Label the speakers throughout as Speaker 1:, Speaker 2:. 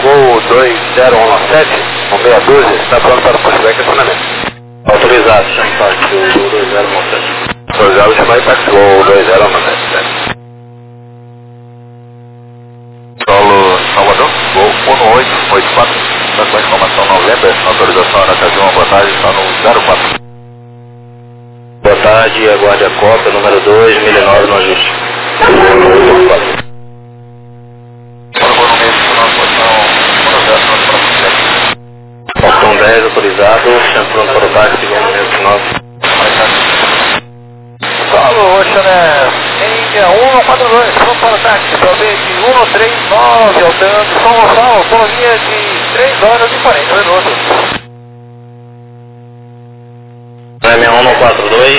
Speaker 1: Voo 2017, com meia dúzia, está pronto para o pushback e acionamento.
Speaker 2: Autorizado, chama táxi, voo 2017.
Speaker 1: Autorizado, chamar táxi, voo 2017.
Speaker 3: Solo Salvador, voo 1884, está com a informação November, autorização Aracaju, boa tarde, está no 04.
Speaker 2: Boa tarde, aguarde a cópia, número 2, 1009 no ajuste. Portão 10 autorizado, chama pronto para o táxi, vamos no 9.
Speaker 1: Solo, Oceané, Índia 142, pronto para o táxi, provê de 139, alternando São Gonçalo, autonomia de 3 horas e 40 minutos.
Speaker 2: 6142,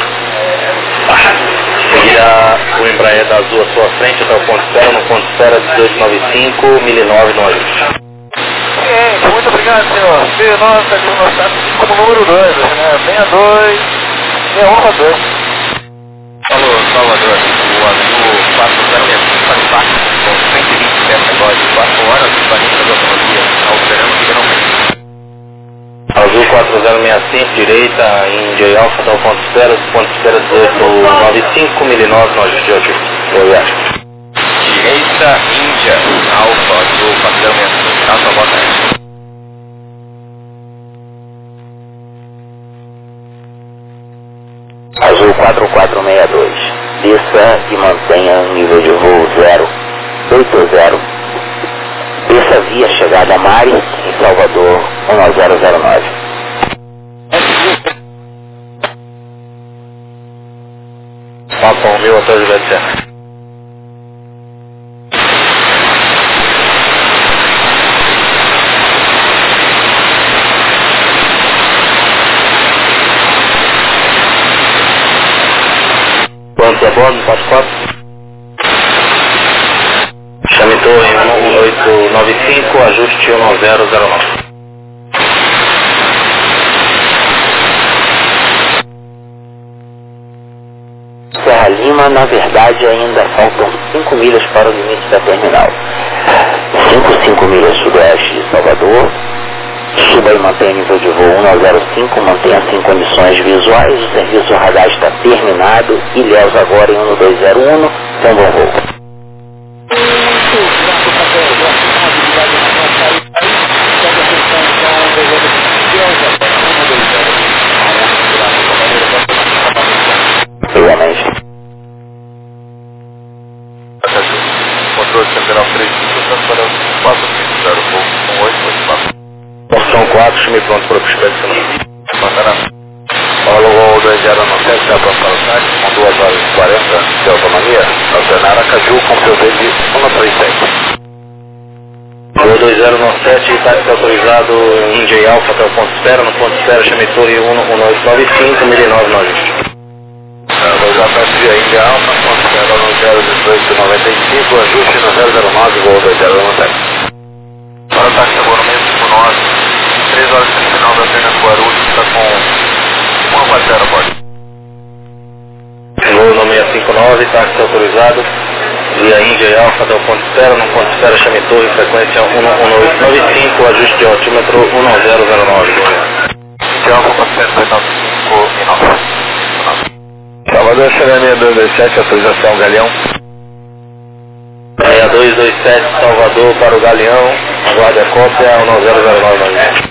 Speaker 2: seguirá o Embraer da Azul à sua frente até o ponto espera, no ponto espera 1895, 1009 no ajuste.
Speaker 1: Cliente, muito obrigado, senhor. 69 está aqui no nosso táxi como número 2, né? 62, 6142.
Speaker 3: Alô, Salvador, o Azul 4065 para o táxi, com 127 negócios, 4 horas e 40 de autonomia, operando finalmente.
Speaker 2: Azul 4065, direita, Índia e Alfa até o ponto espera 1895, 1009 no ajuste de ajuste.
Speaker 3: Direita, Índia, Alfa, Azul 4065, casa, boa tarde.
Speaker 4: Azul 4462, desça e mantenha o nível de voo 080. Desça via chegada a Mari, em Salvador, 1009.
Speaker 2: Papa 1000 até o Juliette. Pronto, a bordo, 44. Chame torre 1895, ajuste 1009.
Speaker 4: Serra Lima, na verdade, ainda faltam 5 milhas para o limite da terminal. 5 milhas sudoeste de Salvador. Suba e mantenha nível de voo 105, mantenha-se em condições visuais, o serviço radar está terminado, Ilhéus agora em 1201, com bom voo. Igualmente.
Speaker 3: Controle Central 35, para 450, voo 1884.
Speaker 2: Porção 4, chame pronto para o pushback.
Speaker 3: Mandará. Paulo Gol 2097, está pronto para o táxi, com 2 horas e 40 de autonomia, alternar Aracaju com seu V de 137.
Speaker 2: Voo 2097, táxi autorizado Índia e Alfa até o ponto espera, no ponto espera chame torre 1895, 1009 no ajuste.
Speaker 3: Vou já para a Índia Alfa, ponto espera no 01895, ajuste no 009, Gol 2097. Para o táxi agora mesmo, 9. 3 horas de final da Atenas Guarulhos, está com 140 a bordo.
Speaker 2: Voo 659, táxi autorizado via Índia e Alfa até o ponto espera, no ponto espera chame torre, frequência 11895, ajuste de altímetro 1009.
Speaker 3: Índia Alfa 485 e 9. Salvador, Serena 227, autorização Galeão.
Speaker 2: 6227, Salvador para o Galeão, aguarde a cópia 1009.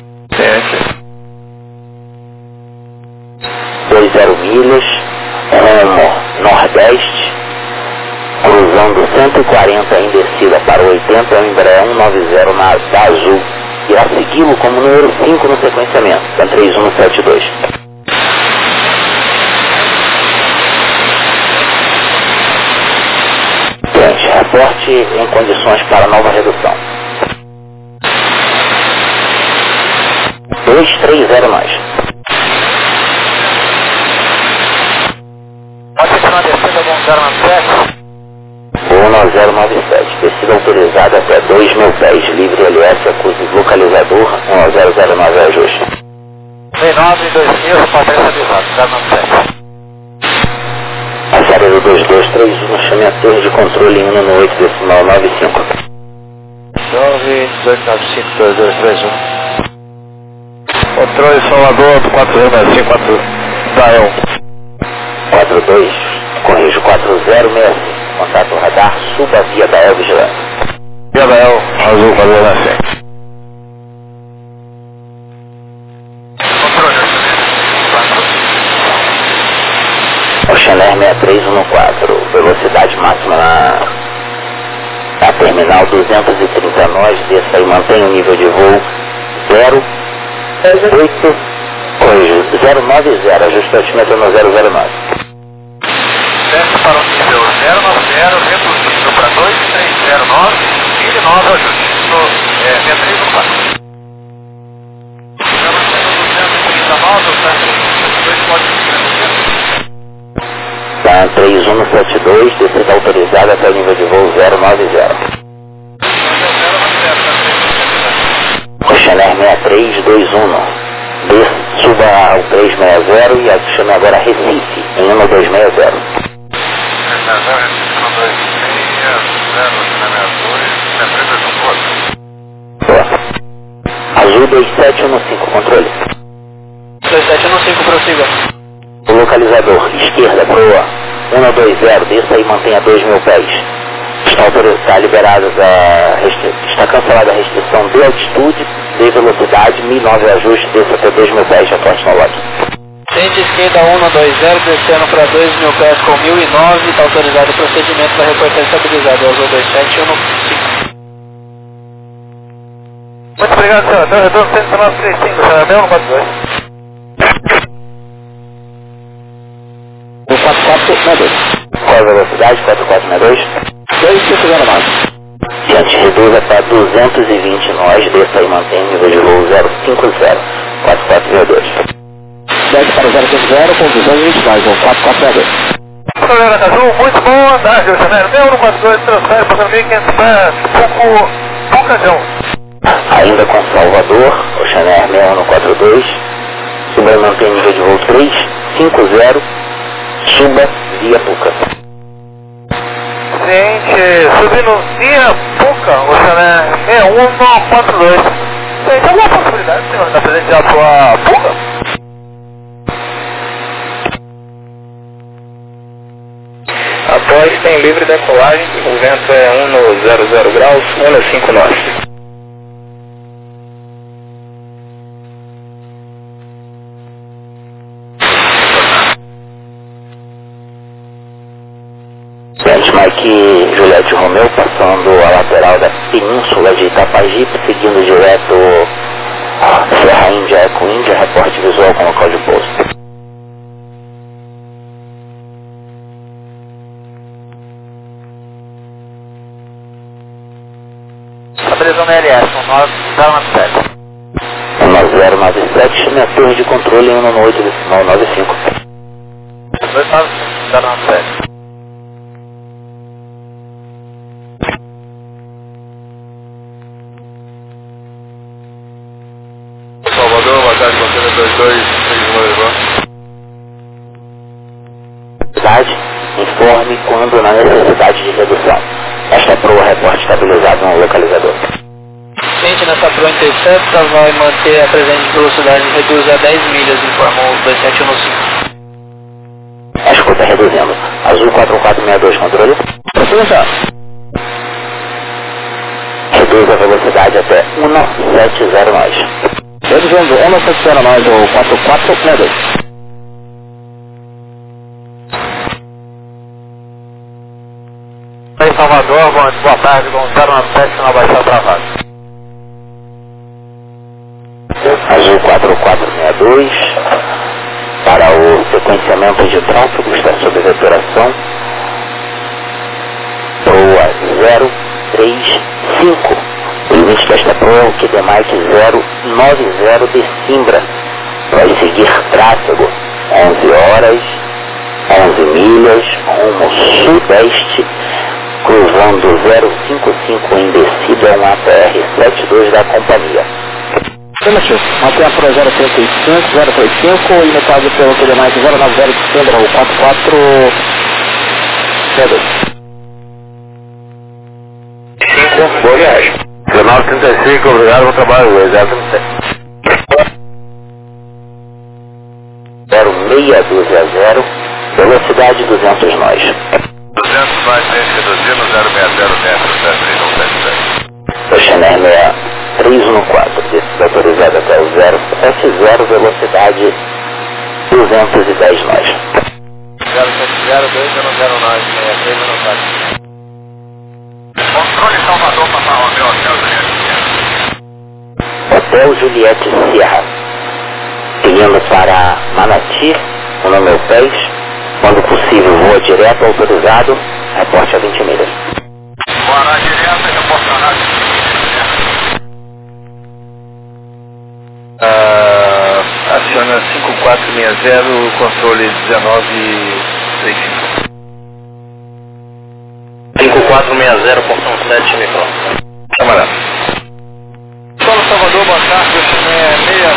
Speaker 4: 20 milhas, rumo nordeste, cruzando 140 em descida para o 80, o Embraer 190 da Azul. Irá segui-lo como número 5 no sequenciamento, da 3172. Reporte em condições para nova redução. 230 mais.
Speaker 1: Pode continuar descendo algum 097?
Speaker 4: Voo 9097, descida autorizada até 2.000 pés, livre LS, acuse localizador 1009 ajuste.
Speaker 1: 69 e 2000, potência avisada, 097.
Speaker 4: A série do 2231, chame a torre de controle 1 no 8 decimal 95.
Speaker 1: 9
Speaker 3: 18952231. Controle Salvador do 4065 Dael.
Speaker 4: 42, corrijo 4065, contato radar, suba via Dael Vigilante.
Speaker 3: Via Dael, azul 4065.
Speaker 4: Oceaner 6314, velocidade máxima na terminal 230 nós, desça e mantém o nível de voo 080, corrijo, 090, ajuste altímetro no 009.
Speaker 1: Desce para o nível 090, reduzindo para 2309, vire 9, ajuste. 6314. Estamos sendo 239, dois pode seguir reduzir.
Speaker 4: Tá, 3172, descida autorizada até o nível de voo 090. Oceaner 6321, suba ao 360 e chame agora Recife, em 1260. Azul 2715, controle.
Speaker 5: 2715, prossiga.
Speaker 4: O localizador, esquerda, proa 120, desça e mantenha 2.000 pés. Está liberada está cancelada a restrição de altitude, de velocidade, 1009 ajuste, desça até 2.000 pés, reporte no log.
Speaker 5: Frente esquerda 120, descendo para 2.000 pés com 1009, está autorizado o procedimento para reportar estabilizado, Azul 2715.
Speaker 1: Muito obrigado, senhor. Então, retorno 11935, senhor. 6142.
Speaker 4: O 4462. Qual a velocidade? 4462? 2509. Diante, reduza para 220 nós, desça e mantém nível de voo 050, 4462. Desce para 050 com 220 nós, voo 4462.
Speaker 1: Galera Azul, muito boa tarde, Oceaner. 6142, transfere para 1.500 pés, Pucajão.
Speaker 4: Ainda com Salvador, Oceaner 6142, suba e mantém nível de voo 350, suba via Puca.
Speaker 1: Gente, subindo via Puca, Oceaner 6142. Gente, alguma possibilidade, senhor, da presente já sua Puca?
Speaker 2: Após tem livre decolagem, o vento é 1 no 00 graus, 1 no 5 nós.
Speaker 4: Mike Juliette Romeu, passando a lateral da península de Itapajipe, seguindo direto Serra Índia Eco Índia, reporte visual com local de pouso.
Speaker 1: Estabilizando LS, 19097.
Speaker 4: 1097, chame a torre de controle em 19895.
Speaker 1: 29097.
Speaker 3: Salvador, boa tarde, container 2231.
Speaker 4: Informe quando na necessidade de redução. Esta proa reporte estabilizado no localizador.
Speaker 5: Frente nessa proa intercepta, vai manter a presente velocidade e reduz a 10 milhas, informou o 2715.
Speaker 4: A escuta reduzindo. Azul 4462, controle. Prossiga. Reduz a velocidade até 170 nós. Reduzindo 170 nós, ou 4462.
Speaker 1: Em Salvador, boa tarde, com 097 na Baixada Travada.
Speaker 4: Azul 4462, para o sequenciamento de tráfego, está sob operação. Proa 035. O limite desta proa é o QD Mike 090 de Simbra. Vai seguir tráfego 11 horas, 11 milhas, rumo sudeste, cruzando 055 em descida, um ATR 72 da companhia. Mantenha a proa 035 e metade pelo QD Mike 090 de Simbra, o 4462.
Speaker 2: 5, boa viagem.
Speaker 3: 1935, obrigado pelo trabalho,
Speaker 4: 0620, velocidade 200 nós.
Speaker 3: 200 mais 100 reduzindo, 060 metros, 377.
Speaker 4: Oceaner 6314, descida autorizada até o 070, velocidade 210 nós.
Speaker 5: 070-209-6314.
Speaker 3: Controle Salvador, Papa Romeu,
Speaker 4: Hotel Juliette Sierra, seguindo para Manati, o número 10, quando possível voa direto autorizado, reporte a 20 milhas.
Speaker 3: Bora direto e reportará 20
Speaker 2: Aciona 5460, controle 1935. 5460, portão 7, micro. Camarada.
Speaker 5: Solo Salvador, boa tarde, Oceaner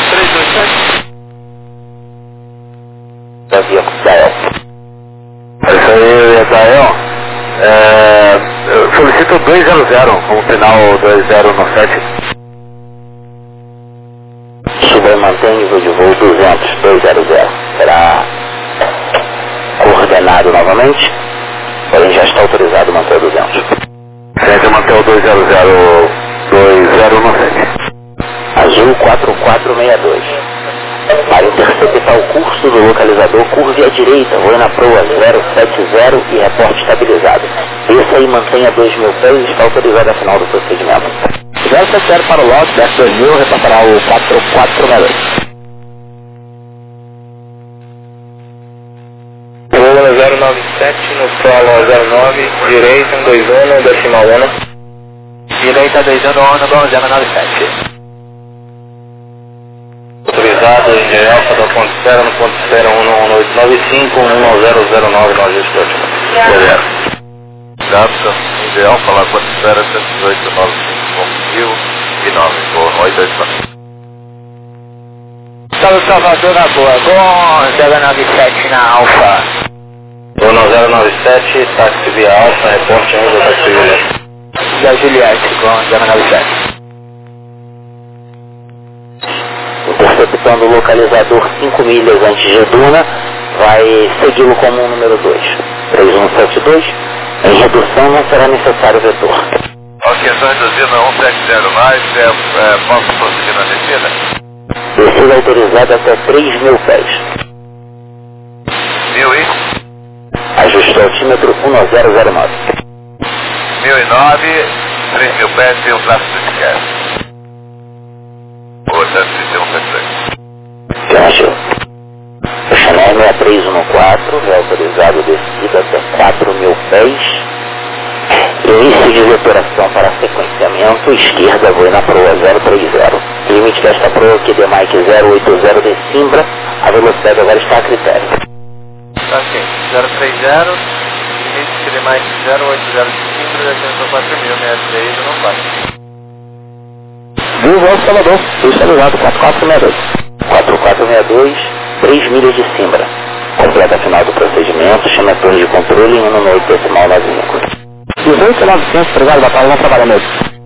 Speaker 5: 6327.
Speaker 4: Havia Dael.
Speaker 3: É isso aí, Dael. Eu solicito 200, com o final 20 no 7.
Speaker 4: Suba e mantém nível de voo 200. Será coordenado novamente, porém já está autorizado a manter o 200.
Speaker 3: Tente manter o 200 no 7.
Speaker 4: Azul 4462. Para interceptar o curso do localizador, curve à direita, voe na proa 070 e reporte estabilizado. Desça e mantenha 2.000 pés, está autorizado a final do procedimento. 070 para o lote, desce 2.000, reportará o 4462.
Speaker 2: Voo 097, no solo 09, direita 21, decimal 1.
Speaker 5: Direita 211, 097.
Speaker 2: Autorizado em Alfa do ponto 0, no ponto 0, 1895, 1009, no ajuste ótimo.
Speaker 3: Obrigado. Data, ideal, falar quanto espera, 118, 95, 1009, voo 829.
Speaker 5: Solo Salvador na boa, bom 097 na Alfa.
Speaker 2: Voo 097, táxi via Alfa, reporte 11 da táxi Juliette.
Speaker 5: Da Juliette, bom 097.
Speaker 4: Interceptando o localizador 5 milhas antes de Duna, vai segui-lo como o número 2. 3172, em redução não será necessário vetor.
Speaker 3: Ok, estou reduzindo a 170 mais, posso prosseguir na descida?
Speaker 4: Descida autorizada até 3.000 pés.
Speaker 3: 1000 e?
Speaker 4: Ajuste altímetro 1009.
Speaker 3: 1009, 3.000 pés e o traço do esquerdo. Portanto, 3173.
Speaker 4: Gancho. Oceaner 6314, reautorizado descida até 4.000 pés. Início de vetoração para sequenciamento, esquerda, voe na proa 030. Limite desta proa QD Mike 080 de Simbra, a velocidade agora está a critério.
Speaker 5: Ok, 030, limite que demais 080 de Simbra, descendo 4.063, não vai.
Speaker 4: Viu, Solo Salvador, estabilizado 4462. 4462, 3 milhas de Simbra. Completa a final do procedimento, chama a torre de controle em 1 decimal 95. 18.900, obrigado, batalha, não trabalha mesmo.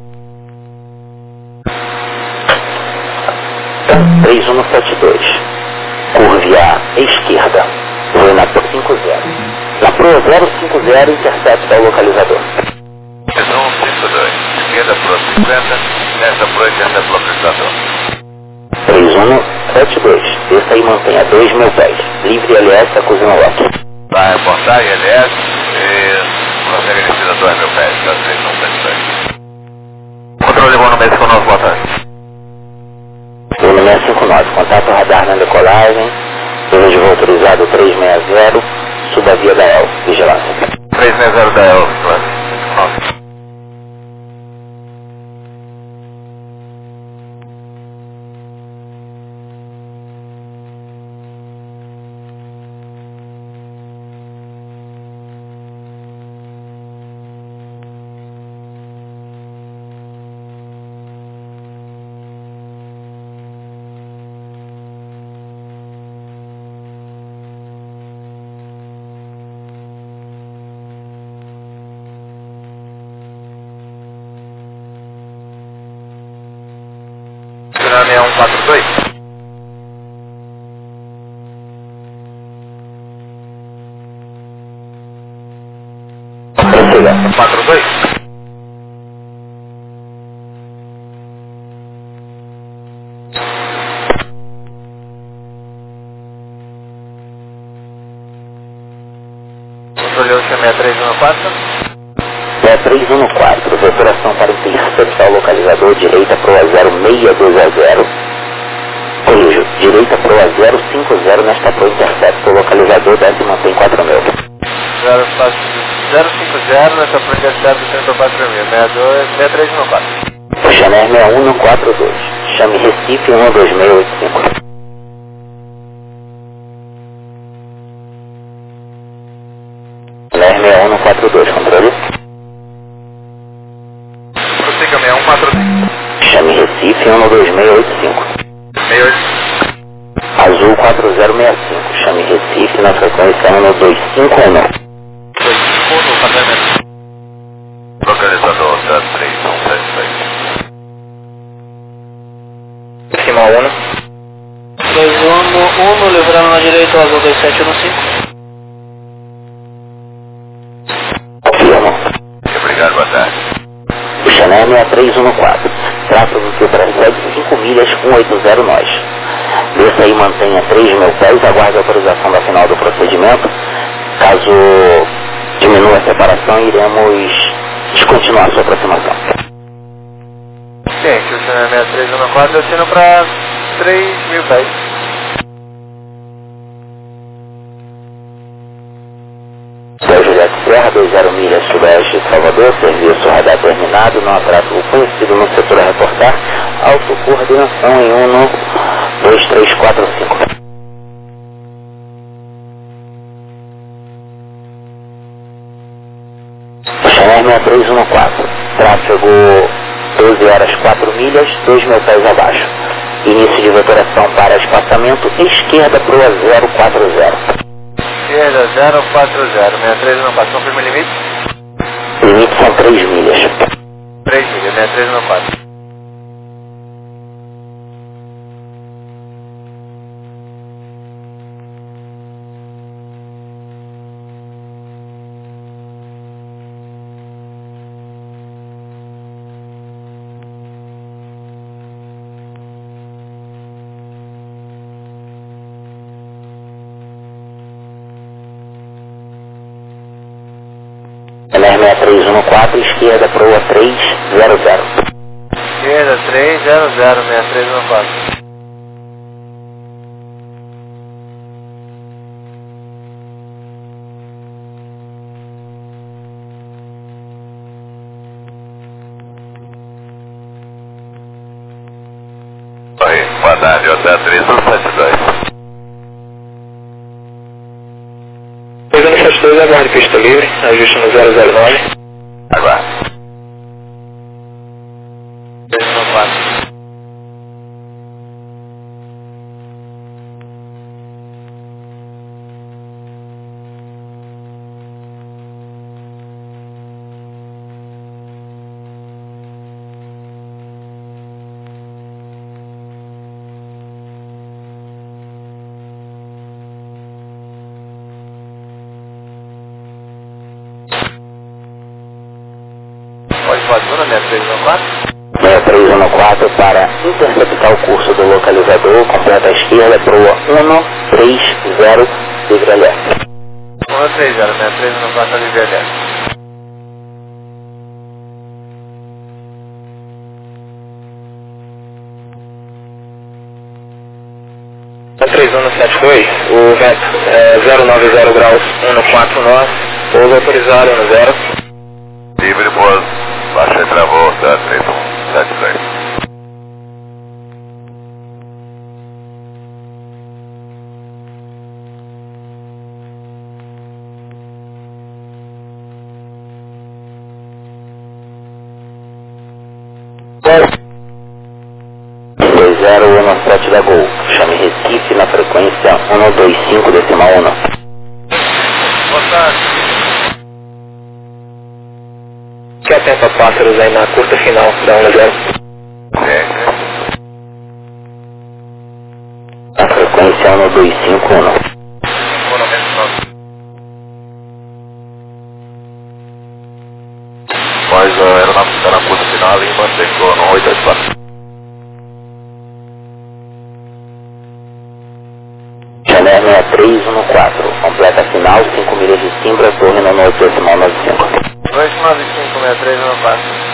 Speaker 4: 3172, curve à esquerda, voe na proa 50. Na proa 050, intercepta o localizador.
Speaker 3: 3152, esquerda pro 50, nessa pro intercepta o localizador.
Speaker 4: 3172, desça e mantenha 2.000 pés, livre LS, acusa no lote.
Speaker 3: Vai reportar ILS e consegue descida a 2.000 pés, tá 3172. Controle bom no mês conosco, boa tarde.
Speaker 4: Volume 659, contato radar na decolagem, nível de voo autorizado 360, suba a via da EL, vigilância.
Speaker 3: 360 da EL, vigilância. 42.
Speaker 4: Prossiga.
Speaker 3: 42.
Speaker 1: Controle Ocean 6314.
Speaker 4: 6314, veturação para interceptar o localizador, direita proa 0620. Corrijo, direita proa 050 nesta proa intercepta o localizador, desce e mantém 4000.
Speaker 1: 050 nessa proa intercepta 34.000. 6314.
Speaker 4: Chanel 6142, chame Recife 12685. Chanel 6142, controle.
Speaker 3: Prossiga 6145.
Speaker 4: Chame Recife 12685.
Speaker 3: 68.
Speaker 4: Azul 4065, chame Recife na frequência 12511.
Speaker 3: Localizador 03176.
Speaker 2: Decimal 1.
Speaker 5: 211, livrando na direita o azul 2715.
Speaker 4: Confirmo.
Speaker 3: Obrigado, boa tarde.
Speaker 4: O Chanel 6314, tráfego que precede 5 milhas 180 nós. Desça e mantenha 3.000 pés, aguarde a autorização da final do procedimento. Caso diminua a separação, iremos descontinuar a sua aproximação.
Speaker 1: Gente, o Chanel 6314 eu assino para 3.000 pés.
Speaker 4: Juliette Serra, 20 milhas sudoeste de Salvador, serviço radar terminado, não há tráfego conhecido no setor a reportar, autocoordenação em 12345. Chanel 6314, tráfego 12 horas 4 milhas, 2.000 pés abaixo. Início de veturação para espaçamento, esquerda proa 040.
Speaker 1: Esquerda 040. 6314. Confirma o limite?
Speaker 4: Limite são 3 milhas.
Speaker 1: 3 milhas. 6314.
Speaker 4: Chanel 6314, esquerda proa 300.
Speaker 1: Esquerda 300. 6314.
Speaker 3: Oi, boa tarde, hotel 3172.
Speaker 2: Pois no 72, aguarde pista livre, ajuste no 009.
Speaker 3: Aguarde.
Speaker 1: 314. Pode Laguna 6314.
Speaker 4: 6314 para interceptar o curso do localizador, completa a esquerda, proa 130, livre alerta.
Speaker 1: 130. 6314 livre alerta.
Speaker 2: A 3172, o vento é 090 graus 140 nós, pouso autorizado no 0.
Speaker 3: Livre, boas. Baixa e travou, 3172.
Speaker 4: Dois 2017 da Gol, chame Recife na frequência 125 decimal 1.
Speaker 1: Boa tarde.
Speaker 2: Que atenta pássaros aí na curta final da 1-0.
Speaker 4: Oceano 251.
Speaker 3: Mas a aeronave está na curta final e mantém no 884.
Speaker 4: Chanel 6314, completa final, 5 milhas de Simbra, torre no 895.
Speaker 1: 2956314.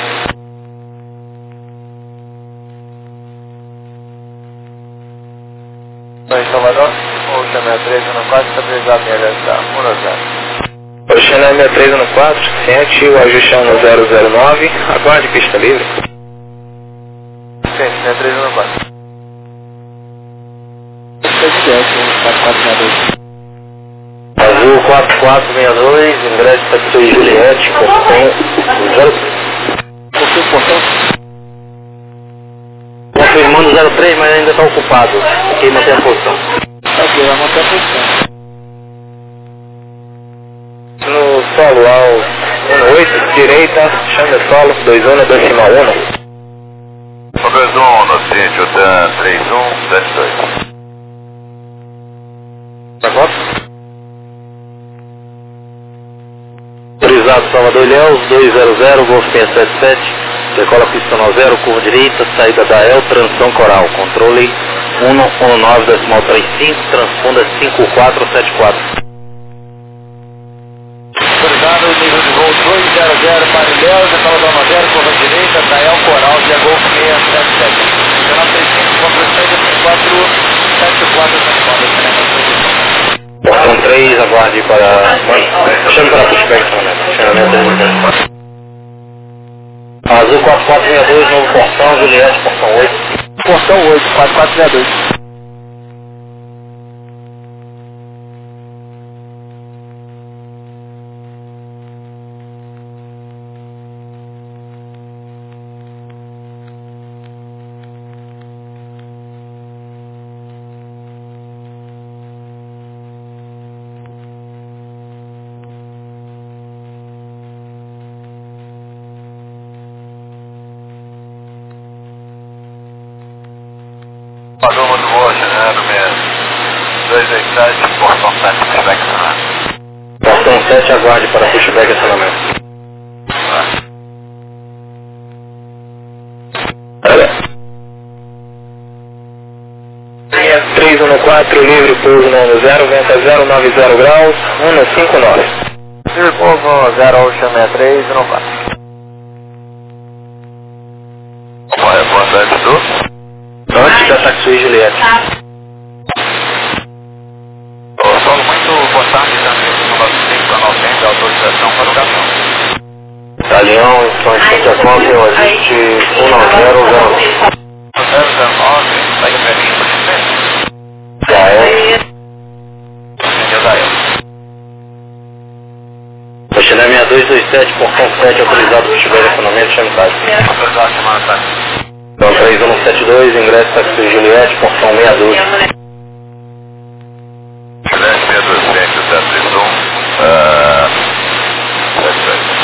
Speaker 1: Em Salvador, o Chanel 314, estabilizado em LSA, 10.
Speaker 2: O Chanel 6314, ciente, o ajuste é no 009, aguarde pista livre.
Speaker 1: Sim, Chanel 314.
Speaker 2: Azul 4462, ingresso taxi Juliette, portão 0. Confirmando 03, mas ainda está ocupado. Aqui mantém a posição.
Speaker 5: Ok, vai manter a posição.
Speaker 2: No solo ao 18, direita, chama solo, 21, decimal 1.
Speaker 3: Sobre 1, no sítio TAN 3172.
Speaker 2: Agora? Autorizado Salvador Ilhéus, 200, Golf 677, decola pista 0, curva direita, saída da El, transição coral, controle 119,35, transponder 5474.
Speaker 1: Autorizado, nível de voo 200 para Ilhéus, decola da 0, curva direita, Dael Coral, via Golf 677. 1935, contra 7474,
Speaker 2: Portão 3, aguarde para... Chame para pushback também, chamamento de Azul 4462, novo portão, Juliette, portão 8.
Speaker 5: Portão 8, 4462.
Speaker 3: Pagou muito boa, Chanel, mesmo. 287, portão 7, pushback acionamento.
Speaker 2: Portão 7, aguarde para pushback acionamento. 314, livre, pouso no 0, venta 090 graus, 159.
Speaker 1: Livre pouso 0, Ocean 63, 194.
Speaker 3: Qual é a quantidade do?
Speaker 2: Antes da taxi Juliette.
Speaker 3: O solo muito postagem também, no 95 a 90, autorização para o caminhão.
Speaker 2: Italião, São Vicente a Conta, o ajuste 19009.
Speaker 3: 009, segue a pergunta.
Speaker 2: Já é.
Speaker 3: Entendeu daí?
Speaker 2: O Chanel 6227, portão 7, autorizado para pushback acionamento, chame táxi.
Speaker 3: Autorizado, chamada táxi.
Speaker 2: Então 3172, ingresso taxi Juliette, portão 62.
Speaker 3: Juliette 627, 731, 72.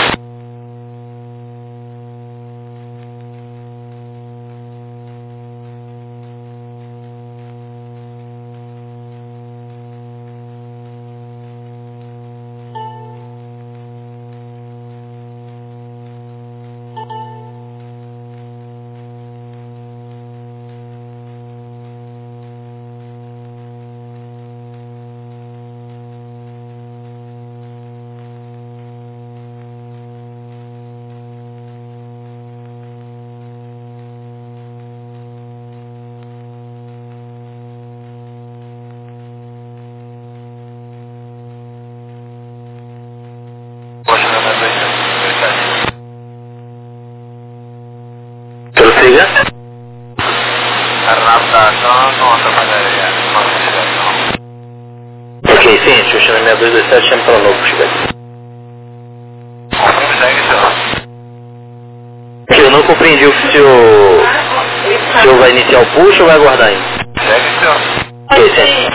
Speaker 2: Prossiga.
Speaker 3: Adaptação, não atrapalharia.
Speaker 2: Ok, sim, o Chanel 6227, chame para o novo pushback.
Speaker 3: Confirme, segue, senhor.
Speaker 2: Eu não compreendi se o senhor vai iniciar o push ou vai aguardar ainda.
Speaker 3: Segue, senhor.
Speaker 2: Ok, sim.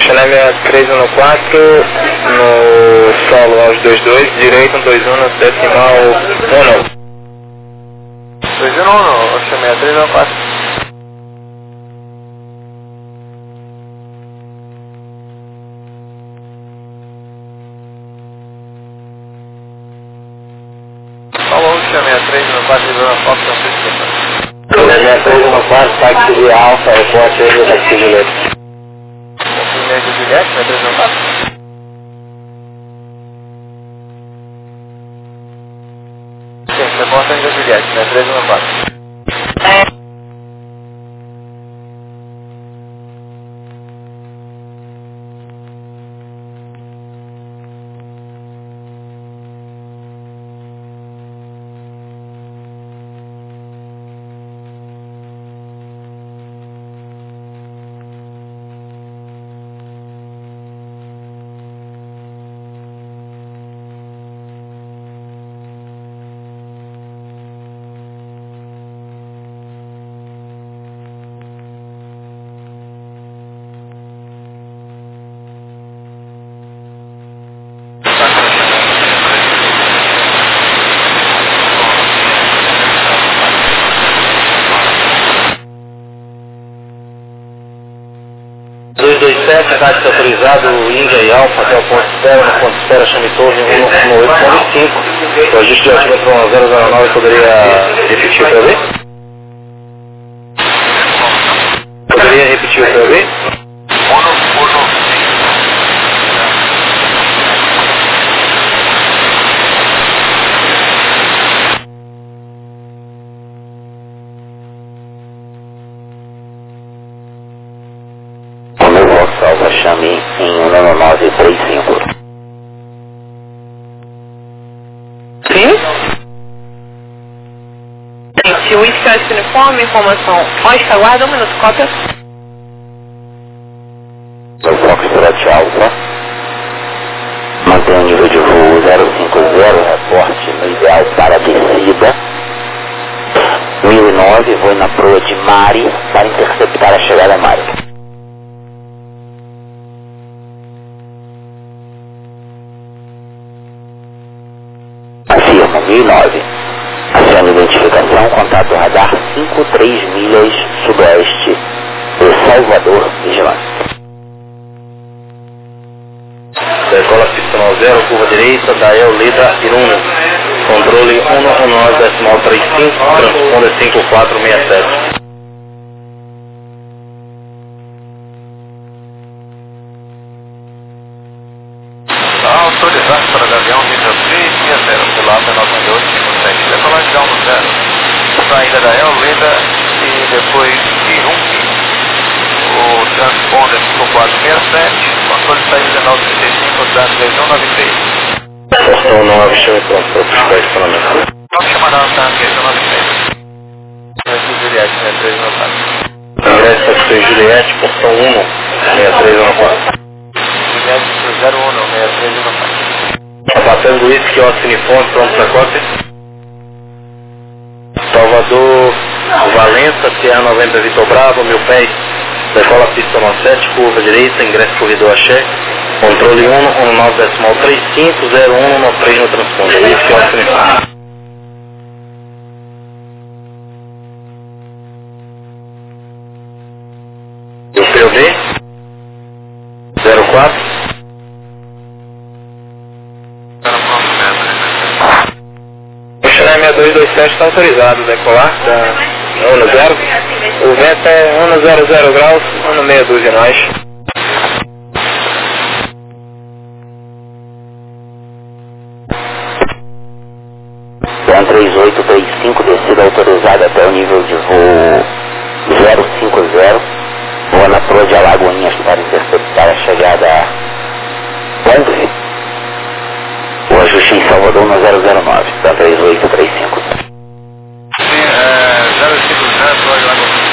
Speaker 2: Chanel 314, no solo aos 22, direito 21, no decimal 1.
Speaker 1: 2-1, Oceania 314. Falou, Oceania 314, Vila Fox, São Francisco.
Speaker 2: Chanel 314, táxi de Alfa, aeroporto aí, táxi de Leite.
Speaker 1: Confirmei de Juliette, né, 314. Sim, reporta ainda Juliette, né, 314.
Speaker 2: Táxi autorizado Índia e Alfa até o ponto de espera, no ponto de espera chame torre 11895. O ajuste de altímetro 1009 poderia repetir outra vez? Poderia repetir outra vez?
Speaker 4: Salva chame em 19935.
Speaker 6: Sim? Gente, o Whisky uniforme, informação. Oscar, aguarda 1 minuto, cópia.
Speaker 4: O Foxtrot Alfa. Mantém o nível de voo 050, reporte no ideal para a descida. 1009, vou na proa de Mari para interceptar a chegada a Mari. Afirmo, 1009. Acione identificação, contato radar 53 milhas sudoeste de Salvador, vigilância.
Speaker 2: Decola pista 0, curva direita, Dael Lida Iruna. Controle 119.35, transponder 5467.
Speaker 1: Autorizado para Gavião, nível 360, pilota 9857, decolagem no 0. Saída da Elveda e depois Irumbi. O transponder 5467, controle de saída 935, dano 2193.
Speaker 2: Portão 9, chame pronto para o prospecto para mim.
Speaker 1: Vamos chamar a dano 2193. Aqui Juliette, 6394.
Speaker 2: Ingresso taxi Juliette, portão 1, 6314.
Speaker 1: Juliette 01, 6394.
Speaker 2: Abatendo Whisky, Oscar uniforme, pronto para cópia. Salvador, Valença, Sierra 90 Vitor Bravo, 1000 pés. Decola pista 97, curva direita, ingresso corredor Axé. Controle 119.35, 0113 no transponder. Whisky, Oscar uniforme. O POB 04. O Chanel 6227 está autorizado, decolar da 10. O vento é 100 graus, 1,6 nós.
Speaker 4: PAN 3835, descida autorizada até o nível de voo 050. Voa na proa de Alagoinhas para interceptar a chegada a 11. O ajuste em Salvador no 009, PAN 3835.
Speaker 1: Sim, 050, proa de Alagoinhas.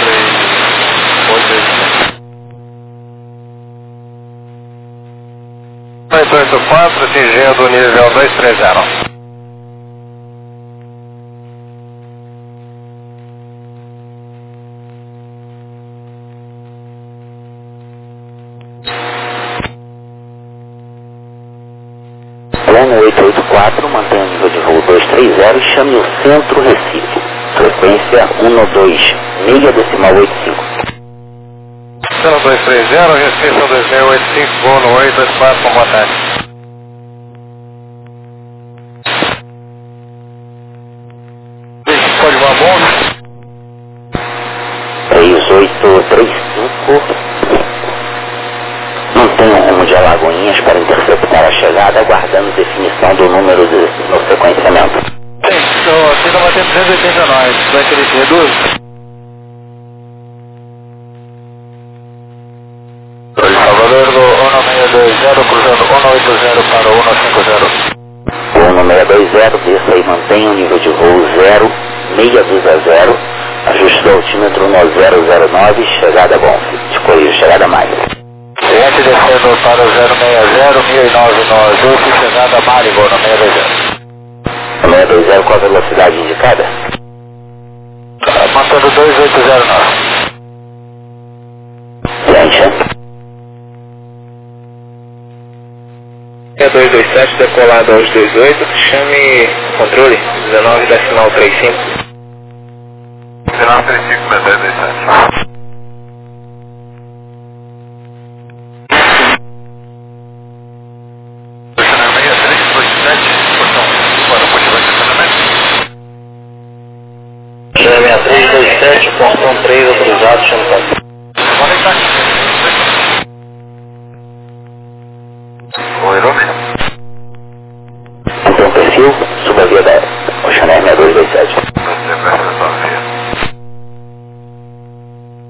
Speaker 1: 884, atingindo o nível 230.
Speaker 4: Sono 884, mantenha o nível de voo 230 e chame o Centro Recife. Frequência 126,85.
Speaker 1: Sono 230, Recife 2685, voo no 884, com boa tarde. Pode voar bom?
Speaker 4: 3835. Mantenha o rumo de Alagoinhas para interceptar a chegada, aguardando definição do número no sequenciamento.
Speaker 1: Sim, aqui não vai ter 289, vai querer que reduz? Salvador do 1620, cruzando 180 para o 150.
Speaker 4: 1620, desça e mantenha o nível de voo 0620, ajuste do altímetro no 009, chegada bom, escolha chegada mais.
Speaker 1: Cliente descendo para o 060, 1009 no ajuste, chegada Marigo no 620.
Speaker 4: 620, qual a velocidade indicada?
Speaker 1: Mantendo 2809.
Speaker 4: Ciência.
Speaker 2: 227 decolado aos 28, chame controle 19,35.
Speaker 1: 1935, 227.
Speaker 2: Chame a 327, portão 3, autorizado, chame controle.
Speaker 1: Oi, Romero.
Speaker 4: Então perfil, suba a via da Oceaner 6227.
Speaker 1: Você presta atenção, via.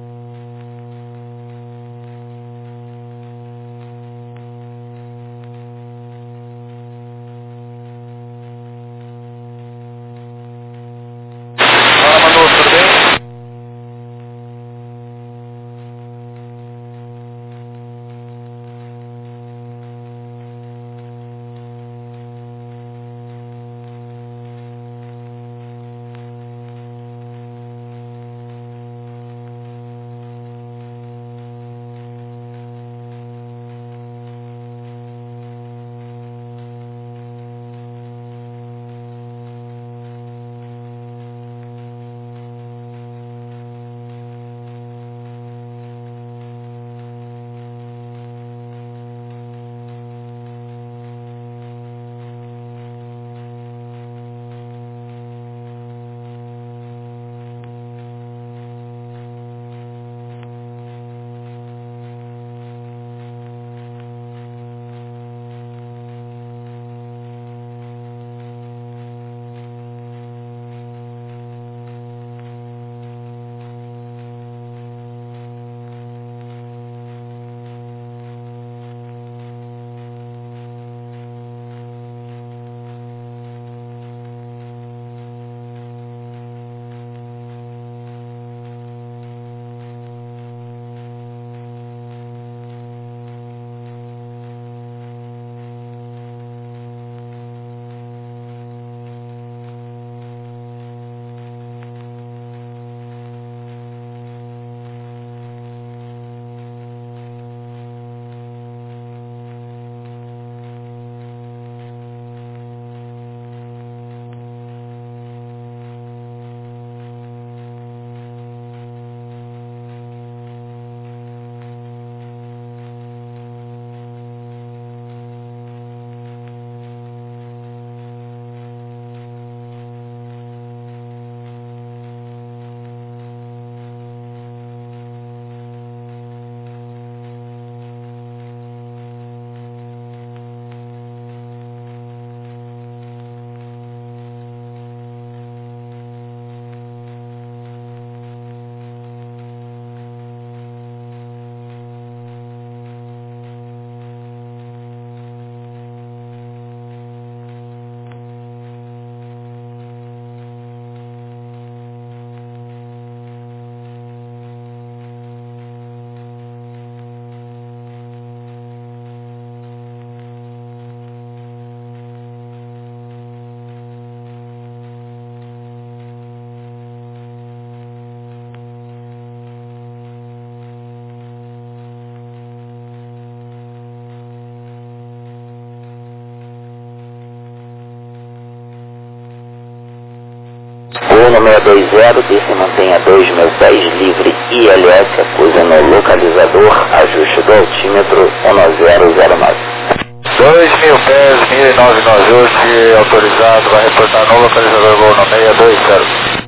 Speaker 4: Voo no 620, desce e mantenha 2 mil pés livre ILS, acusa no localizador, ajuste do altímetro 1009.
Speaker 3: 2.000 pés, 1.009 no ajuste, autorizado, vai reportar no localizador voo no 620.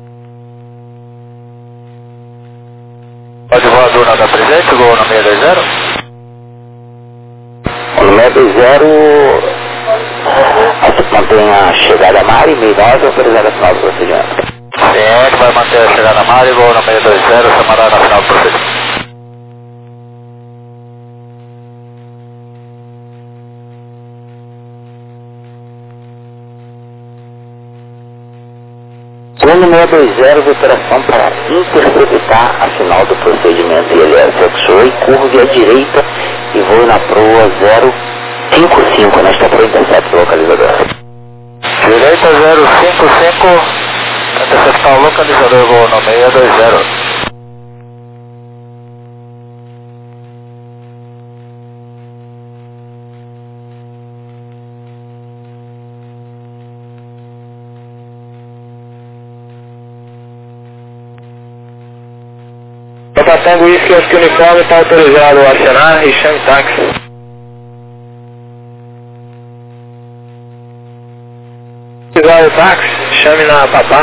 Speaker 3: Pode voador nada presente, voo no 620?
Speaker 4: No 620, mantenha a chegada a mar e 1009, autorizado a final do procedimento.
Speaker 3: Ciente, vai manter a chegada a mar e voo no 620, chamará na final do procedimento.
Speaker 4: Segundo 620, operação para interceptar a final do procedimento ILS X-Ray, curve à direita e voe na proa 055 nesta intercept localizador.
Speaker 3: Direita 055, interceptar o localizador voo no 620.
Speaker 2: Tango Whisky, acho que o uniforme está autorizado a acionar e chame táxi. Autorizado o táxi, chame na Papá.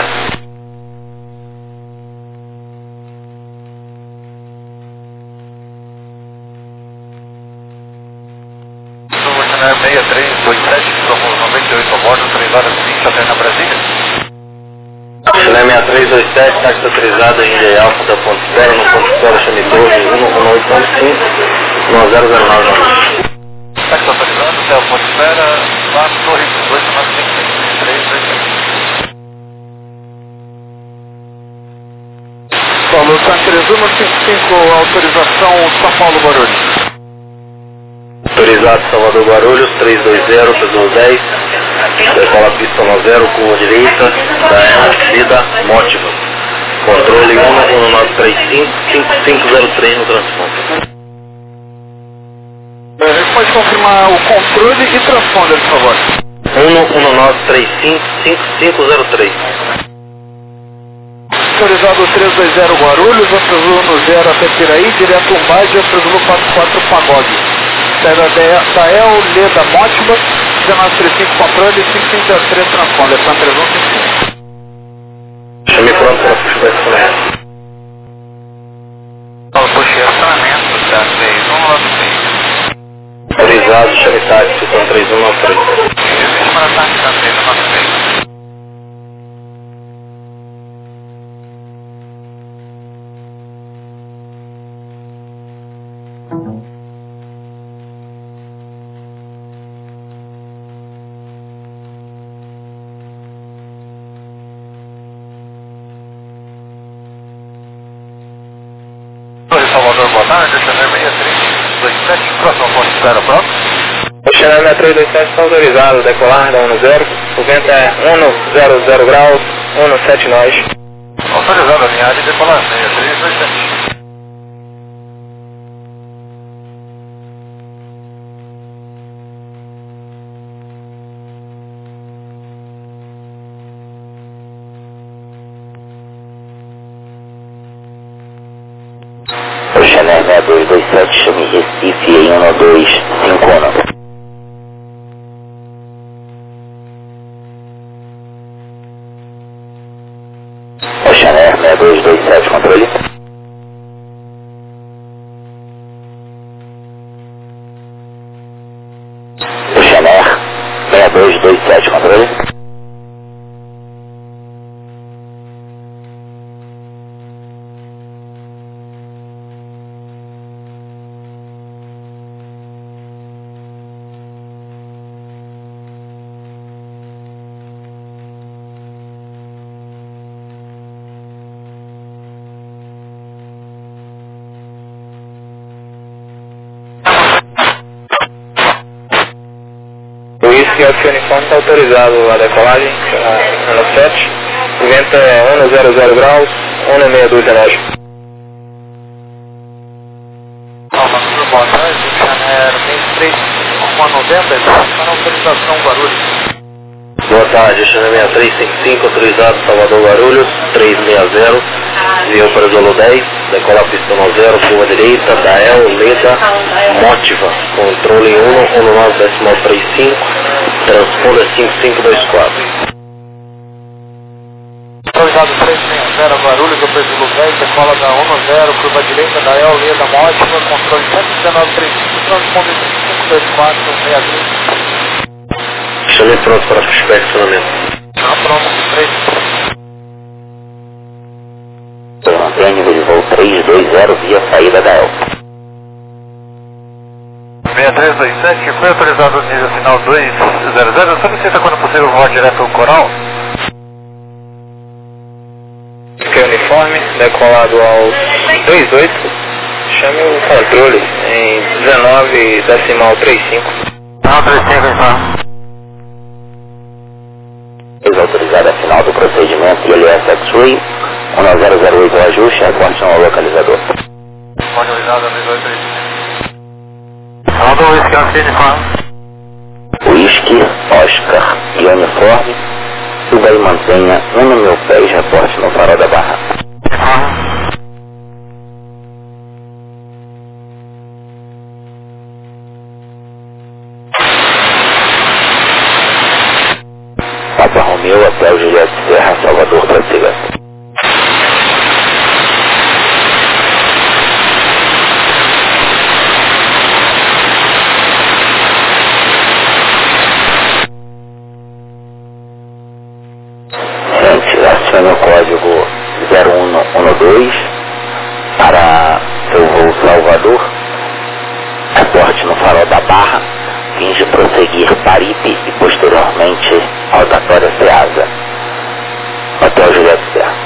Speaker 3: Funcionário 6327, somos 98 a bordo, 3 horas e 20 até na Brasília.
Speaker 2: Chile 6327, táxi autorizado em Ilha Alfa da Ponte Espera, no Ponte Espera, chame Torre 118.5, 1009.
Speaker 3: Táxi autorizado até o Ponte Espera, lá no Torre 1895.
Speaker 1: Paulo, San 3155, autorização São Paulo Guarulhos.
Speaker 2: Autorizado Salvador Guarulhos, 320, peso 10, decola pista 90, curva direita, da Vida Mótiva. Controle 11935, 5503 no transponder.
Speaker 1: Pode confirmar o controle e transponder, por favor.
Speaker 2: 11935, 5503.
Speaker 1: Autorizado 320 Guarulhos, Afrezulo no 0 até Piraí, direto Umbade, Afrezulo 44 Pagode. Saída da El, Leda Mótima, 1935 controle, 5503 transponder, San 3155.
Speaker 2: Chame pronto para puxar o acionamento.
Speaker 3: Paulo, puxei acionamento, tá? 3196.
Speaker 2: Autorizado, chame táxi, são 3193.
Speaker 3: Existe para táxi, tá? 3196. Salvador, boa tarde, Chanel 6327, próximo ponto de espera, pronto?
Speaker 2: O Chanel 6327 está autorizado, decolar da 10, o vento é 100 graus, 17 nós.
Speaker 3: Autorizado a linha de decolar, 6327.
Speaker 4: O Chanel 6227, chame Recife em 1251. O Chanel 6227, controle. O Chanel 6227, controle.
Speaker 2: O Whisky, acho que o uniforme está autorizado a decolagem, ano 7, o vento é 100 graus, 162 relógio.
Speaker 3: Salvador, boa tarde, Chanel 63, uma novembro, está na autorização Guarulhos.
Speaker 2: Boa tarde, estacionamento 355, autorizado Salvador Guarulhos, 360, via para Zolo 10, decola pista 0, curva direita, Dael, Leda, Motiva, controle 119.35, transponder 5524.
Speaker 1: Autorizado 360 Guarulhos, depois do 10, decola da 10, curva direita, Dael, Leda, Motiva, controle 119.35, transponder 5524, 63.
Speaker 2: Estacionamento pronto para inspecionamento.
Speaker 1: Pronto, 3.
Speaker 4: Mantém nível de voo 320 via saída da EL.
Speaker 1: 6327, foi autorizado o nível final 200, solicita quando possível voar direto ao Coral.
Speaker 5: Que uniforme, decolado ao 38, chame o controle em 19,35.
Speaker 1: Não, 35 então.
Speaker 4: Autorizada a final do procedimento ILS X-Ray 1008 ajuste, aporte ao localizador.
Speaker 1: Autorizado a 1835. Aldo Whisky Uniforme.
Speaker 4: Whisky, Oscar e uniforme, suba e mantenha 1.000 pés, reporte no farol da barra. Papa Romeu, Hotel Juliette Serra, Salvador, prossiga. Gente, acione o código 0112 para seu voo Salvador, reporte no farol da Barra, fins de prosseguir Paripe e posteriormente rotatória Ceasa. Hotel Juliette Serra.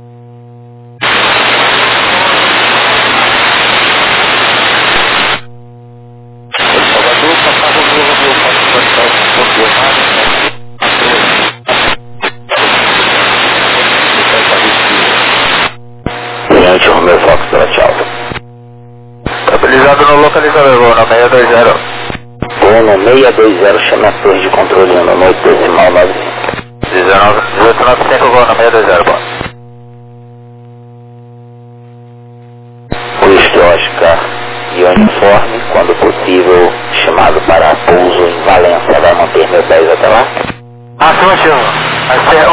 Speaker 1: Salvador, passava o voo do
Speaker 4: Cliente Romeu Fox pela tchau.
Speaker 1: Estabilizado no localizador, voo na 620.
Speaker 4: Voo no 620, chama a torre de controle no 8 decimal 95.
Speaker 1: 1895, voo na 620, bom.
Speaker 4: Whisky Oscar e uniforme, quando possível, chamado para pouso em Valença. Vai manter 1010 até lá?
Speaker 1: Afirmativo. Vai ser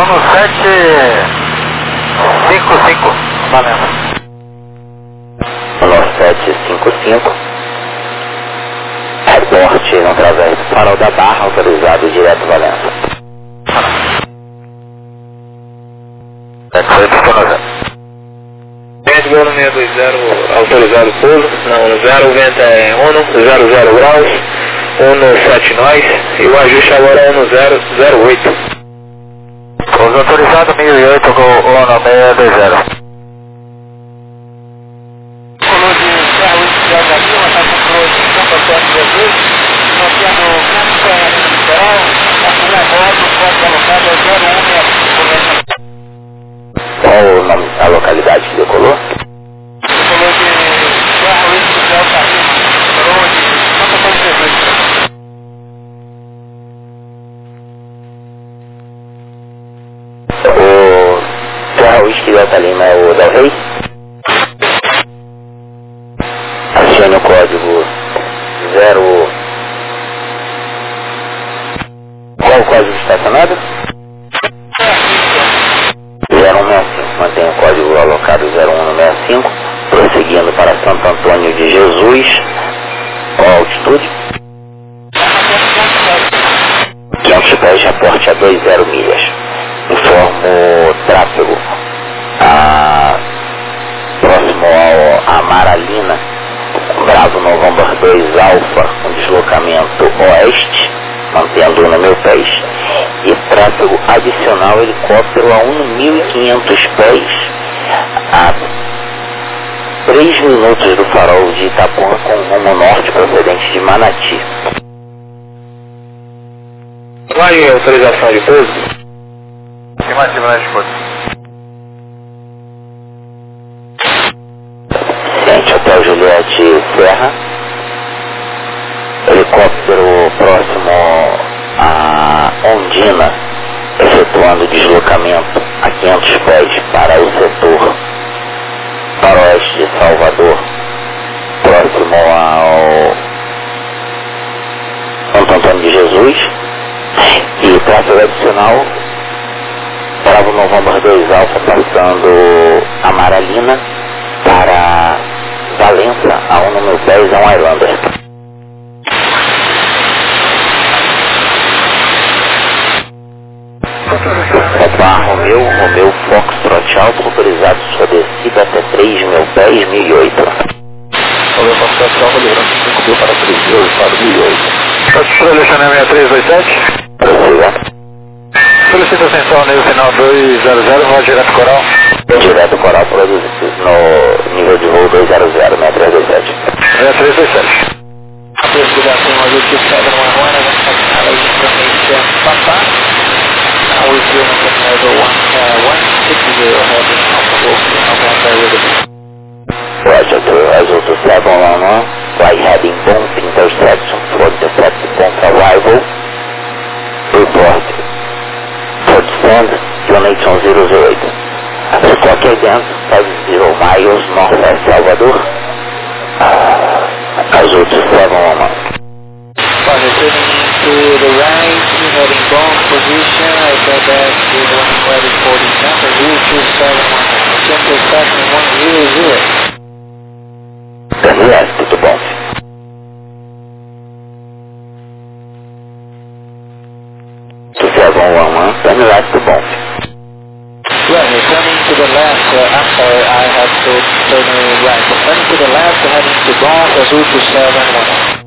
Speaker 1: 1755, Valença.
Speaker 4: 1755. Reporte através do farol da Barra, autorizado direto Valença.
Speaker 5: Voo no 620, autorizado pouso, não, 091, 00 graus, 17 nós, e o ajuste agora é 1008.
Speaker 1: Pouso autorizado 1008, voo na 620. Colou de Serra Whisky Delta Lima, está com coroa de Santo Antônio de Jesus, mantendo o grande terreno litoral, a primeira bordo, o código alocado é 0165.
Speaker 4: Qual o nome, a localidade que decolou?
Speaker 1: Colou de Serra Whisky Delta Lima, coroa de Santo Antônio de Jesus.
Speaker 4: O Serra Whisky Delta Lima é o Del Rey? Acione o código 0... Qual o código estacionado? 0165. Mantenha o código alocado 0165, prosseguindo para Santo Antônio de Jesus. Qual a altitude? 500 pés, reporte a 20 milhas. Informo tráfego próximo ao Amaralina, Bravo November 2 Alfa, com deslocamento oeste, mantendo 1.000 pés. E tráfego adicional helicóptero a 1.500 pés, a 3 minutos do farol de Itapuã, com rumo norte procedente de Manati.
Speaker 5: Vai autorização de pouso?
Speaker 1: Afirmativo na escuta.
Speaker 4: Ciente, Hotel Juliette Serra. Helicóptero próximo a Ondina, efetuando deslocamento a 500 pés para o setor noroeste de Salvador, próximo ao Santo Antônio de Jesus, e tráfego adicional Bravo November 2 Alfa passando Amaralina para Valença, a 1 número 10 é um Highlander. Opa, Romeu Foxtrot Alto, autorizado sua descida até 3.000 pés, 1008.
Speaker 3: Romeu Foxtrot Alto, livrando 5.000 para 3.000, estado 1008. Selecionei 6327.
Speaker 4: Prossiga.
Speaker 3: Solicita ascensão nível final 200, voo direto Coral.
Speaker 4: Direto Coral produzido no nível de voo 200, 6327.
Speaker 3: 6327.
Speaker 5: Investigation was issued 711 and acknowledged information Papa. Now we're doing the level 160 heading Alpha Wolf November with it.
Speaker 4: Roger, to Azul to 711, flight heading Bump intersection for defect Bump arrival. Report for descent, unit 008. Stock again, 50 miles northwest Salvador. Azul to 711.
Speaker 5: Returning to the right, heading bomb position, I said that with 140 Azul 271, intersection 100.
Speaker 4: Turn left to Bump. To 711, turn left to Bump.
Speaker 5: Right, turning to the left, I'm sorry, I have to turn right. Turning to the left, heading to bomb, Azul 271.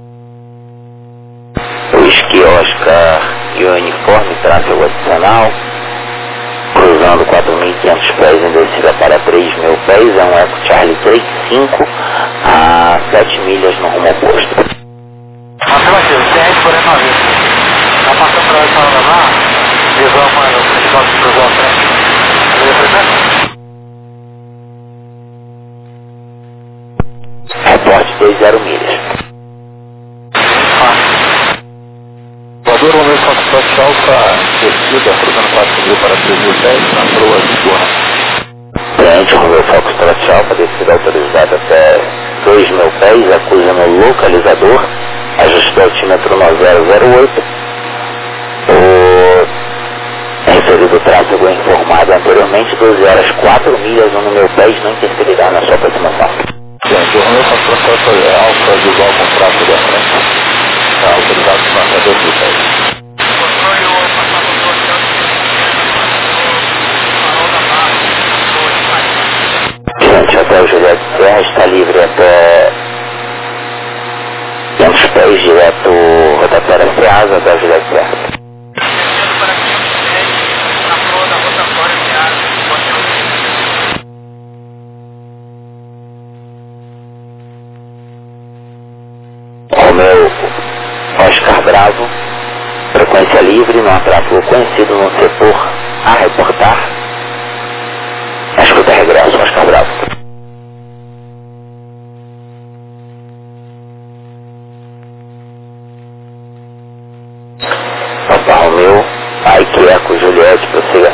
Speaker 4: Whisky Oscar e o uniforme, tráfego adicional, cruzando 4.500 pés em descida para 3.000 pés, é um Eco Charlie 35 a 7 milhas no rumo oposto.
Speaker 3: Afirmativo, CR por aí 90. Tá passando para essa hora lá, visão, mano, o principal de cruzou a frente.
Speaker 4: Reporte 20 milhas.
Speaker 3: Voador Romeu Foxtrot Alfa, descida, cruzando 4.000 para 3.010, na proa de Guarda.
Speaker 4: Cliente Romeu Foxtrot Alfa, descida autorizada até 2.000 pés, acusa no localizador, ajuste do altímetro 9008. O referido tráfego informado anteriormente, 12 horas 4 milhas, 1 número 10, não interferirá na sua aproximação.
Speaker 3: Gente, o Romeu Foxtrot Alfa, de igual com tráfego à frente. Está autorizado para até 2.010.
Speaker 4: Gente, Hotel Juliette Serra está livre até 500 pés, direto rotatória Ceasa, Hotel Juliette Serra. Romeu Oscar Bravo, frequência livre, não há tráfego conhecido no setor a reportar. Escuta regresso, Oscar Bravo. Papa Romeu, Ike Eco Juliette, prossiga.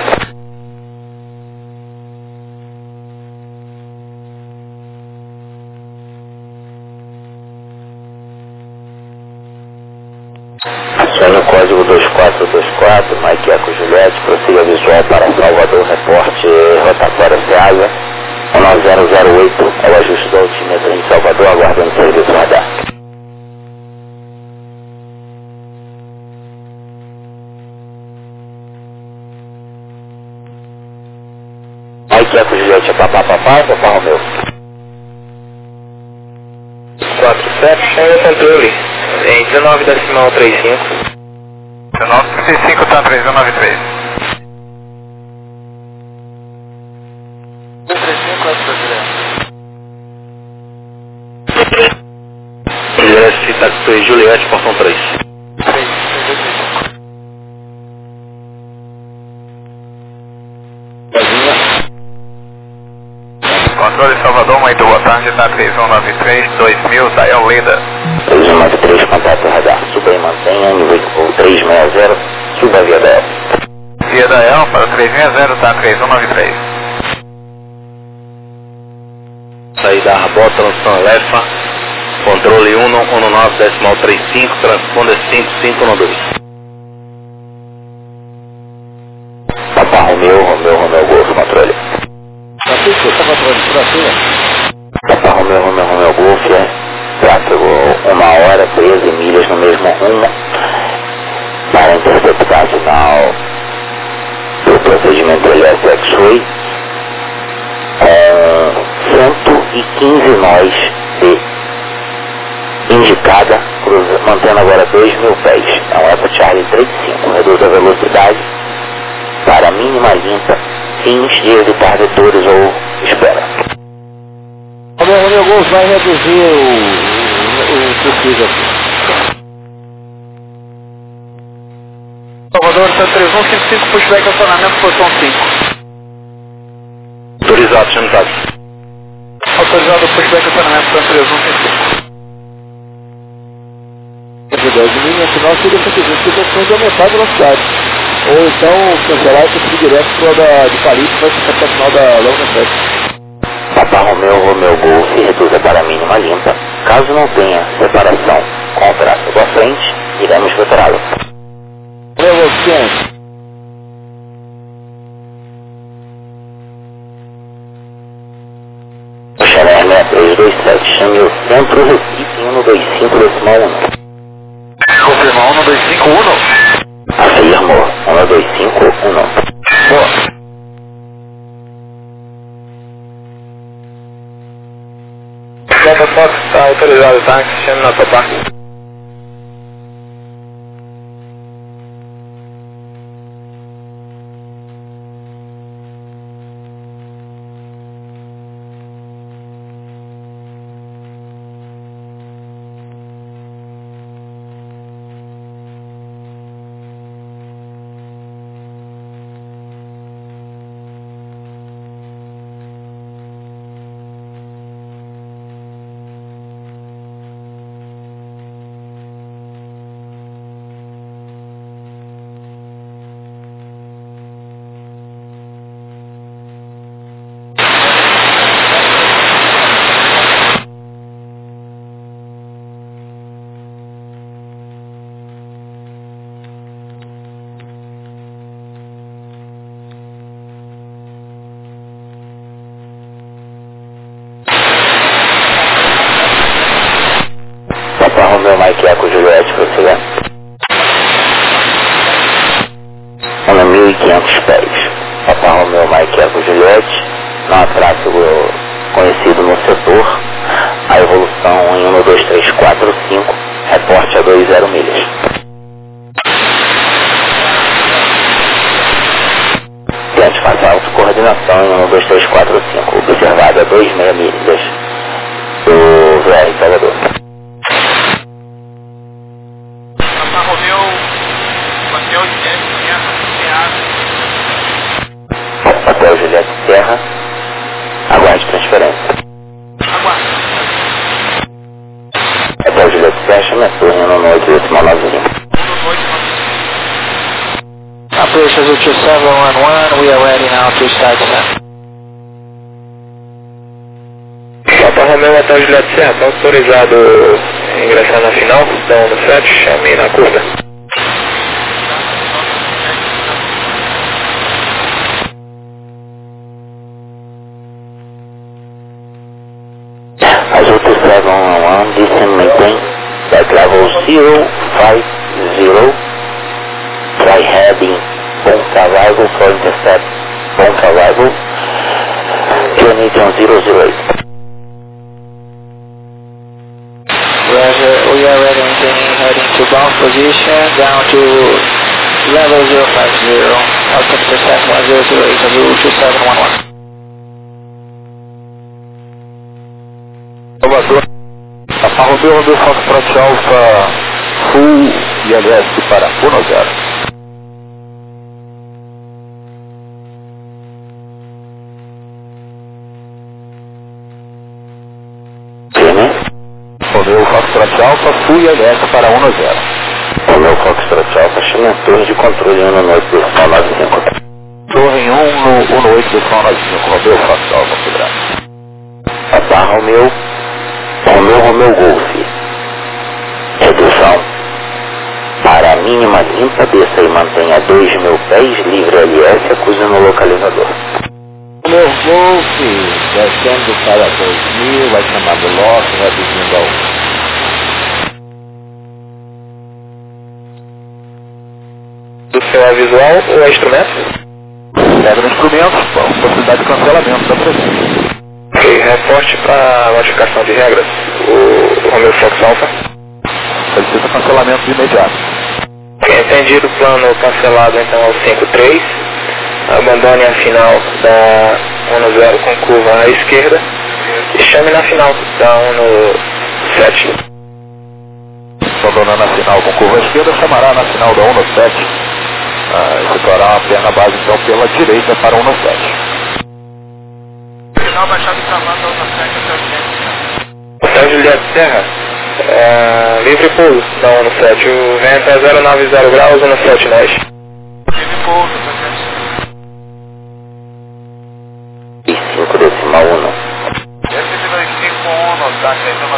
Speaker 4: Acione o código 2424, Mike Eco Juliette, prossiga visual para Salvador, reporte rotatória Ceasa, 1008, é o ajuste do altímetro em Salvador, aguardando serviço radar. Mike Eco Juliette é papá Romeu.
Speaker 2: 47, sem o controle, em 19,35.
Speaker 3: 1935 tá 3193.
Speaker 2: 235, Juliette, táxi Juliette, portão 3. 3.
Speaker 3: Controle Salvador, muito boa tarde, tá 3193, 2000, Dial Leda.
Speaker 4: 3193, contato radar, suba e mantenha, nível de voo 360, suba via BR.
Speaker 1: Via Dael para 360, tá 3193.
Speaker 2: Saída Arbó, transição Elefa, controle 119.35, transponder 5512.
Speaker 4: Papa Romeu, Golf, controle.
Speaker 5: Francisco, está controle, por aqui.
Speaker 4: Papa Romeu, Golf, tráfego 1 hora, 13 milhas no mesmo rumo, para interceptar sinal do procedimento LS X-Ray, com 115 nós de indicada, mantendo agora 2.000 pés. É um Eco Charlie 35, reduz a velocidade para mínima limpa, fins de evitar vetores ou espera.
Speaker 5: O meu Golf vai reduzir o possível aqui.
Speaker 1: Salvador, está 3155, pushback acionamento, posição 5.
Speaker 2: Autorizado, sentado.
Speaker 1: Autorizado o pushback acionamento, está 3155.
Speaker 5: De linha final seria simplesmente a opção de aumentar a velocidade. Ou então cancelar e conseguir direto para de Calife, vai ficar até o final da Lona 7.
Speaker 4: Papa Romeu Golf reduza para mínima limpa. Caso não tenha separação com o tráfego à frente, iremos vetorá-lo.
Speaker 5: Revolução.
Speaker 4: Xavier 6327, chame o centro Recife 125 decimal 1.
Speaker 1: Confirma 12511.
Speaker 4: Afirmo 12511.
Speaker 1: Boa. Delta Fox está autorizado o táxi, chame na Topá.
Speaker 4: Papa Romeu Mike Eco Juliette, prossiga. 1.500 pés. Papa Romeu Mike Eco Juliette, não há tráfego conhecido no setor. A evolução em 1, 2, 3, 4, 5, reporte a 20 milhas. Tente fazer autocoordenação em 1, 2, 3, 4, 5, observada a 2,6 milhas do VR Salvador.
Speaker 1: Papa Romeu, Hotel Juliette Serra,
Speaker 4: Hotel Juliette Serra, aguarde transferência.
Speaker 1: aguarde.
Speaker 4: Hotel Juliette Serra, chama a turma no 8,9.
Speaker 5: Operations 2711, we are ready now to start set.
Speaker 1: Papa Romeu, Hotel Juliette Serra, está autorizado a ingressar na final, da 17, chame na curva.
Speaker 4: Azul 711, descend maintain, that level 050, try heading, point arrival for intercept, point arrival, Canadian 008.
Speaker 5: Roger, we are ready maintaining heading to bound position down to level 050, altimeter 7108, Azul 2711.
Speaker 2: Salvador, Papa Romeu Foxtrot Alpha, Full ILS para 10.
Speaker 4: Firme,
Speaker 2: Romeu Foxtrot Alpha, Full ILS para 10.
Speaker 4: Romeo Foxtrot Alpha, chame a torre de controle 1 no 8 decimal 95.
Speaker 5: Torre 1 no 8 decimal 95, Romeo Fox Alpha, Federal.
Speaker 4: Papá Romeo Golf. Redução. Para a mínima limpa, desça e mantenha 2.000 pés, livre LS, acuse no localizador.
Speaker 5: Romeo Golf, descendo para 2.000, vai chamar do lock, reduzindo a 1.
Speaker 2: Do seu é visual ou é instrumento?
Speaker 5: Pega no instrumento, possibilidade de cancelamento da presença.
Speaker 2: Ok, reporte para notificação de regras, o Romeo Fox Alpha.
Speaker 5: Solicita cancelamento de imediato.
Speaker 2: Ok, entendido, plano cancelado então ao 5-3. Abandone a final da 1-0 com curva à esquerda e chame na final da 1-7.
Speaker 5: Abandonando a final com curva à esquerda, chamará na final da 1-7. Efetuará uma perna base então pela direita para 1-7.
Speaker 1: Final baixado travado da 1-7 até o Juliette.
Speaker 2: Hotel Juliette Serra, livre pouso da 1-7. O vento é 090 graus, 1-7 leste.
Speaker 1: Livre pouso, tá certo?
Speaker 4: 5 decimal 1.
Speaker 1: S251, tá, então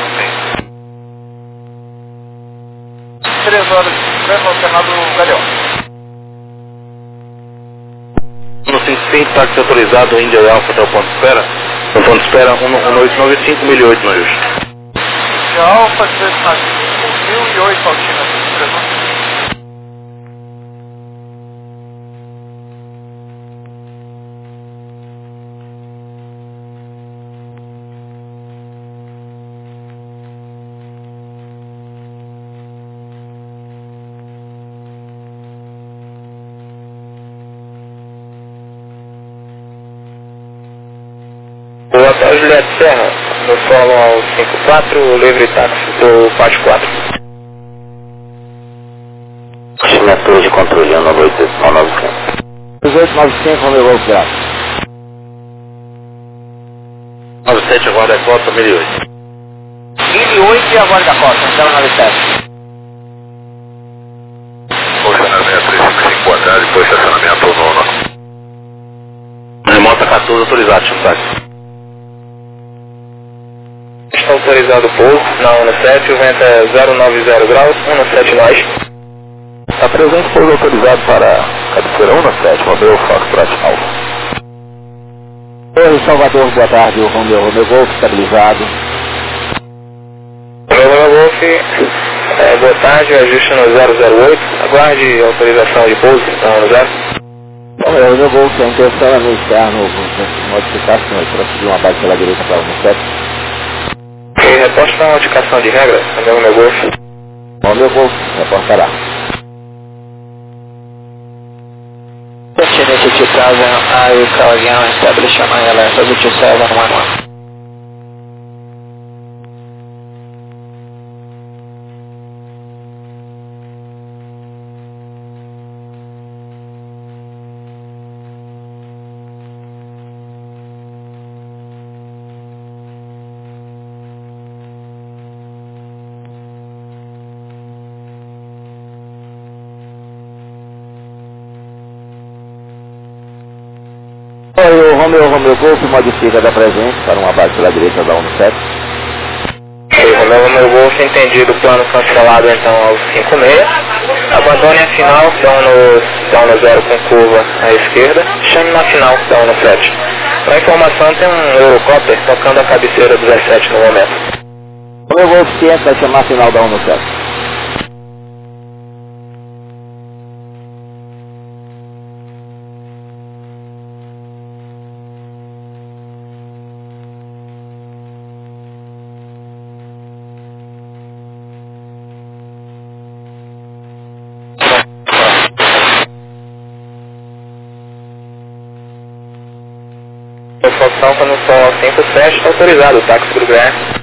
Speaker 1: 3 horas, treino alternado Galeão.
Speaker 2: No 55, táxi autorizado, India Alpha até o ponto de espera. No ponto de espera, 1895, 1008 no ajuste.
Speaker 1: De Alfa, 1008 Altina, 3 horas.
Speaker 2: O Hotel Juliette Serra, no solo ao 54, livre táxi do Pátio 4.
Speaker 4: Chame a torre de controle 1 no 8 decimal 95.
Speaker 5: 1895, Romeo Golf, Federal.
Speaker 2: 97 agora é cota 1008.
Speaker 5: 1008 e agora da costa, então 97.
Speaker 3: Posicionamento 355, boa tarde, posicionamento nono.
Speaker 2: Remota 14 autorizado, táxi. Está autorizado o pouso na 1-7, o vento é 090 graus, 1-7 leste.
Speaker 5: A presente pouso autorizado para cabeceira 1-7, Romeo Foxtrot Alpha. Oi, Salvador, boa tarde, o Romeo Golf estabilizado.
Speaker 2: Romeo Golf, boa tarde, ajuste no 008, aguarde autorização de pouso na 1-0.
Speaker 5: Bom, o Romeo Golf, a intenção é no externo, modificações, para subir uma base pela direita para 1-7.
Speaker 2: Ok, reporte para notificação de regra, Romeo Golf.
Speaker 5: Romeo Golf, reportará. Destination 2000, I will call again, establish on ILS, 2711. O Romeo Golf modifica da presente para uma base pela direita da 1-7.
Speaker 2: Ok, Romeo Golf, entendido, plano cancelado então ao 56. Abandone a final da 1-0 com curva à esquerda. Chame na final da 1-7. Para informação, tem um Eurocopter tocando a cabeceira 17 no momento.
Speaker 5: Romeo Golf ciente vai chamar a final da 1-7.
Speaker 2: O Fox Alpha no sol ao 57, está autorizado o táxi Grupo